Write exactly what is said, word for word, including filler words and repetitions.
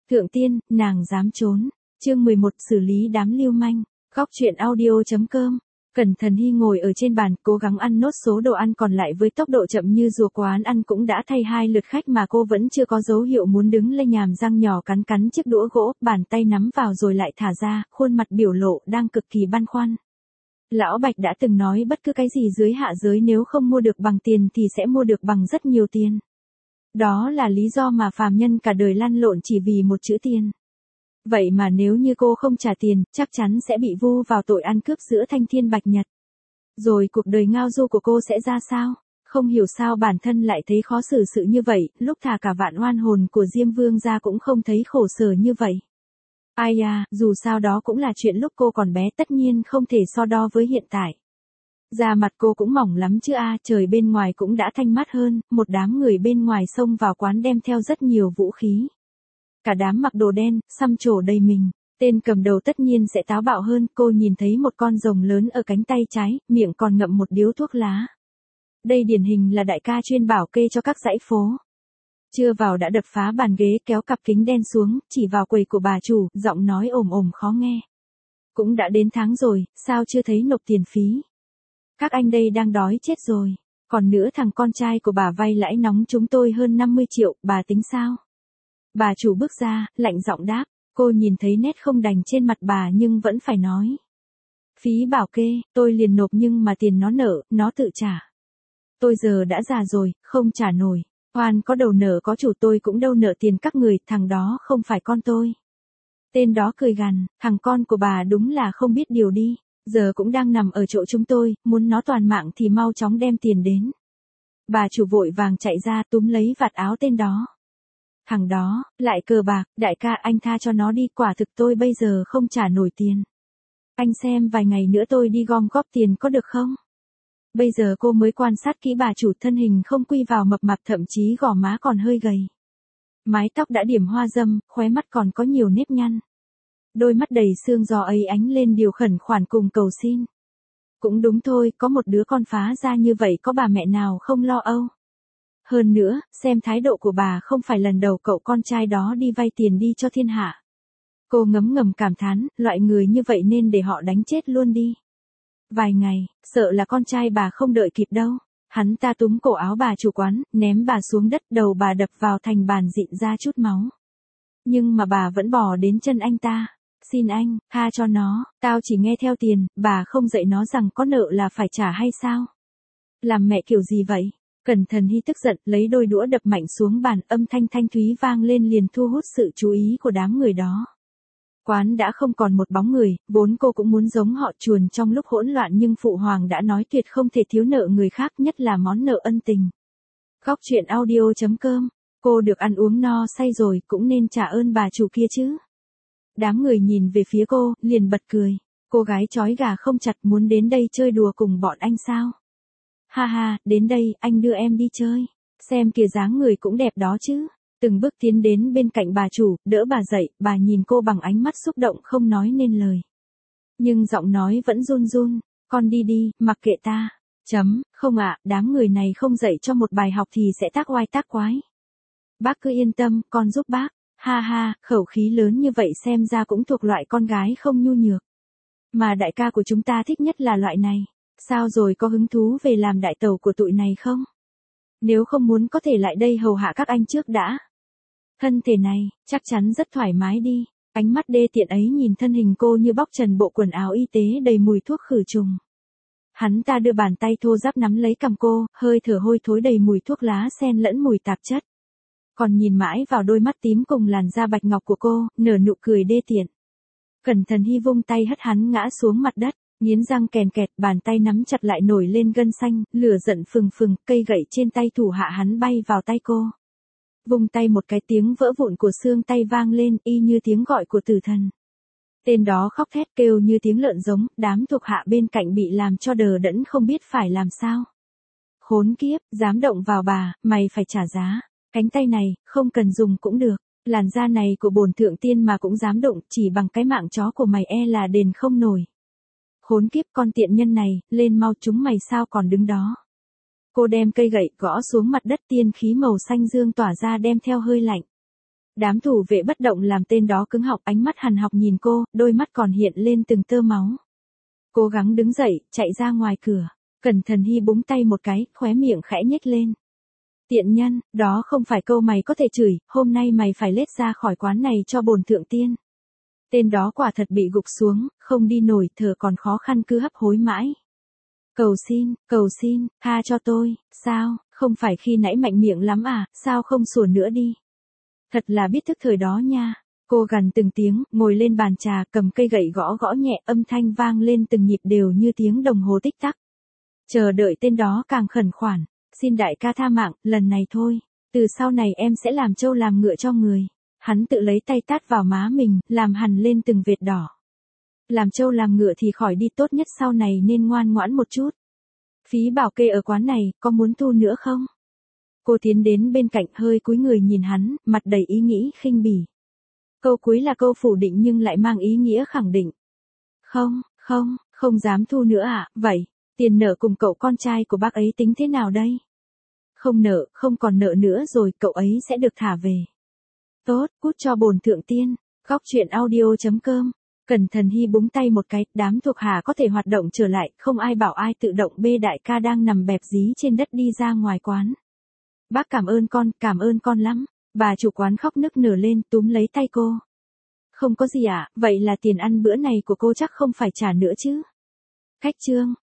Thượng tiên, nàng dám trốn. Chương mười một xử lý đám lưu manh. Góc truyện audio.com. Cẩn Thần Hy ngồi ở trên bàn, cố gắng ăn nốt số đồ ăn còn lại với tốc độ chậm như rùa. Quán ăn cũng đã thay hai lượt khách mà cô vẫn chưa có dấu hiệu muốn đứng lên, nhàm răng nhỏ cắn cắn chiếc đũa gỗ, bàn tay nắm vào rồi lại thả ra, khuôn mặt biểu lộ đang cực kỳ băn khoăn. Lão Bạch đã từng nói bất cứ cái gì dưới hạ giới nếu không mua được bằng tiền thì sẽ mua được bằng rất nhiều tiền. Đó là lý do mà phàm nhân cả đời lăn lộn chỉ vì một chữ tiền. Vậy mà nếu như cô không trả tiền, chắc chắn sẽ bị vu vào tội ăn cướp giữa thanh thiên bạch nhật. Rồi cuộc đời ngao du của cô sẽ ra sao? Không hiểu sao bản thân lại thấy khó xử sự như vậy, lúc thả cả vạn oan hồn của Diêm Vương ra cũng không thấy khổ sở như vậy. Ai à, dù sao đó cũng là chuyện lúc cô còn bé, tất nhiên không thể so đo với hiện tại. Da mặt cô cũng mỏng lắm chứ a, à, trời bên ngoài cũng đã thanh mát hơn, một đám người bên ngoài xông vào quán đem theo rất nhiều vũ khí. Cả đám mặc đồ đen, xăm trổ đầy mình, tên cầm đầu tất nhiên sẽ táo bạo hơn. Cô nhìn thấy một con rồng lớn ở cánh tay trái, miệng còn ngậm một điếu thuốc lá. Đây điển hình là đại ca chuyên bảo kê cho các dãy phố. Chưa vào đã đập phá bàn ghế, kéo cặp kính đen xuống, chỉ vào quầy của bà chủ, giọng nói ồm ồm khó nghe. Cũng đã đến tháng rồi, sao chưa thấy nộp tiền phí? Các anh đây đang đói chết rồi. Còn nữa thằng con trai của bà vay lãi nóng chúng tôi hơn năm mươi triệu, bà tính sao? Bà chủ bước ra, lạnh giọng đáp. Cô nhìn thấy nét không đành trên mặt bà nhưng vẫn phải nói. Phí bảo kê, tôi liền nộp nhưng mà tiền nó nợ, nó tự trả. Tôi giờ đã già rồi, không trả nổi. Oan có đầu nợ có chủ, tôi cũng đâu nợ tiền các người, thằng đó không phải con tôi. Tên đó cười gằn, thằng con của bà đúng là không biết điều đi. Giờ cũng đang nằm ở chỗ chúng tôi, muốn nó toàn mạng thì mau chóng đem tiền đến. Bà chủ vội vàng chạy ra túm lấy vạt áo tên đó. Thằng đó, lại cờ bạc, đại ca anh tha cho nó đi, quả thực tôi bây giờ không trả nổi tiền. Anh xem vài ngày nữa tôi đi gom góp tiền có được không? Bây giờ cô mới quan sát kỹ bà chủ, thân hình không quy vào mập mạp, thậm chí gò má còn hơi gầy. Mái tóc đã điểm hoa dâm, khóe mắt còn có nhiều nếp nhăn. Đôi mắt đầy sương gió ấy ánh lên điều khẩn khoản cùng cầu xin. Cũng đúng thôi, có một đứa con phá ra như vậy có bà mẹ nào không lo âu. Hơn nữa, xem thái độ của bà không phải lần đầu cậu con trai đó đi vay tiền đi cho thiên hạ. Cô ngấm ngầm cảm thán, loại người như vậy nên để họ đánh chết luôn đi. Vài ngày, sợ là con trai bà không đợi kịp đâu. Hắn ta túm cổ áo bà chủ quán, ném bà xuống đất, đầu bà đập vào thành bàn rịn ra chút máu. Nhưng mà bà vẫn bò đến chân anh ta. Xin anh, tha cho nó, tao chỉ nghe theo tiền, bà không dạy nó rằng có nợ là phải trả hay sao? Làm mẹ kiểu gì vậy? Cẩn Thần Hy tức giận, lấy đôi đũa đập mạnh xuống bàn, âm thanh thanh thúy vang lên liền thu hút sự chú ý của đám người đó. Quán đã không còn một bóng người, vốn cô cũng muốn giống họ chuồn trong lúc hỗn loạn nhưng Phụ Hoàng đã nói tuyệt không thể thiếu nợ người khác, nhất là món nợ ân tình. Góc truyện audio.com. Cô được ăn uống no say rồi, cũng nên trả ơn bà chủ kia chứ. Đám người nhìn về phía cô, liền bật cười. Cô gái chói gà không chặt, muốn đến đây chơi đùa cùng bọn anh sao? Ha ha, đến đây, anh đưa em đi chơi. Xem kìa dáng người cũng đẹp đó chứ. Từng bước tiến đến bên cạnh bà chủ, đỡ bà dậy, bà nhìn cô bằng ánh mắt xúc động không nói nên lời. Nhưng giọng nói vẫn run run, con đi đi, mặc kệ ta. Chấm, không ạ, đám người này không dạy cho một bài học thì sẽ tác oai tác quái. Bác cứ yên tâm, con giúp bác. Ha ha, khẩu khí lớn như vậy xem ra cũng thuộc loại con gái không nhu nhược. Mà đại ca của chúng ta thích nhất là loại này. Sao rồi, có hứng thú về làm đại tẩu của tụi này không? Nếu không muốn có thể lại đây hầu hạ các anh trước đã. Thân thể này, chắc chắn rất thoải mái đi. Ánh mắt đê tiện ấy nhìn thân hình cô như bóc trần bộ quần áo y tế đầy mùi thuốc khử trùng. Hắn ta đưa bàn tay thô ráp nắm lấy cằm cô, hơi thở hôi thối đầy mùi thuốc lá xen lẫn mùi tạp chất. Còn nhìn mãi vào đôi mắt tím cùng làn da bạch ngọc của cô, nở nụ cười đê tiện. Cẩn Thần Hy vung tay hất hắn ngã xuống mặt đất, nghiến răng kèn kẹt, bàn tay nắm chặt lại nổi lên gân xanh, lửa giận phừng phừng, cây gậy trên tay thủ hạ hắn bay vào tay cô. Vung tay một cái, tiếng vỡ vụn của xương tay vang lên, y như tiếng gọi của tử thần. Tên đó khóc thét kêu như tiếng lợn giống, đám thuộc hạ bên cạnh bị làm cho đờ đẫn không biết phải làm sao. Khốn kiếp, dám động vào bà, mày phải trả giá. Cánh tay này, không cần dùng cũng được. Làn da này của bổn thượng tiên mà cũng dám động, chỉ bằng cái mạng chó của mày e là đền không nổi. Khốn kiếp, con tiện nhân này, lên mau, chúng mày sao còn đứng đó. Cô đem cây gậy gõ xuống mặt đất, tiên khí màu xanh dương tỏa ra đem theo hơi lạnh. Đám thủ vệ bất động làm tên đó cứng họng, ánh mắt hằn học nhìn cô, đôi mắt còn hiện lên từng tơ máu. Cố gắng đứng dậy, chạy ra ngoài cửa. Cẩn Thần Hy búng tay một cái, khóe miệng khẽ nhếch lên. Tiện nhân, đó không phải câu mày có thể chửi, hôm nay mày phải lết ra khỏi quán này cho bổn thượng tiên. Tên đó quả thật bị gục xuống, không đi nổi, thở còn khó khăn cứ hấp hối mãi. Cầu xin, cầu xin, tha cho tôi, sao, không phải khi nãy mạnh miệng lắm à, sao không sủa nữa đi. Thật là biết thức thời đó nha. Cô gằn từng tiếng, ngồi lên bàn trà, cầm cây gậy gõ gõ nhẹ, âm thanh vang lên từng nhịp đều như tiếng đồng hồ tích tắc. Chờ đợi tên đó càng khẩn khoản. Xin đại ca tha mạng, lần này thôi. Từ sau này em sẽ làm trâu làm ngựa cho người. Hắn tự lấy tay tát vào má mình, làm hằn lên từng vệt đỏ. Làm trâu làm ngựa thì khỏi đi, tốt nhất sau này nên ngoan ngoãn một chút. Phí bảo kê ở quán này, có muốn thu nữa không? Cô tiến đến bên cạnh hơi cúi người nhìn hắn, mặt đầy ý nghĩ khinh bỉ. Câu cuối là câu phủ định nhưng lại mang ý nghĩa khẳng định. Không, không, không dám thu nữa à, vậy, tiền nợ cùng cậu con trai của bác ấy tính thế nào đây? Không nợ, không còn nợ nữa rồi, cậu ấy sẽ được thả về. Tốt, cút cho bổn thượng tiên. Góc truyện audio chấm com. Cẩn Thần Hy búng tay một cái, đám thuộc hạ có thể hoạt động trở lại, không ai bảo ai tự động bê đại ca đang nằm bẹp dí trên đất đi ra ngoài quán. Bác cảm ơn con, cảm ơn con lắm. Bà chủ quán khóc nức nở lên, túm lấy tay cô. Không có gì ạ, à, vậy là tiền ăn bữa này của cô chắc không phải trả nữa chứ. Khách trương,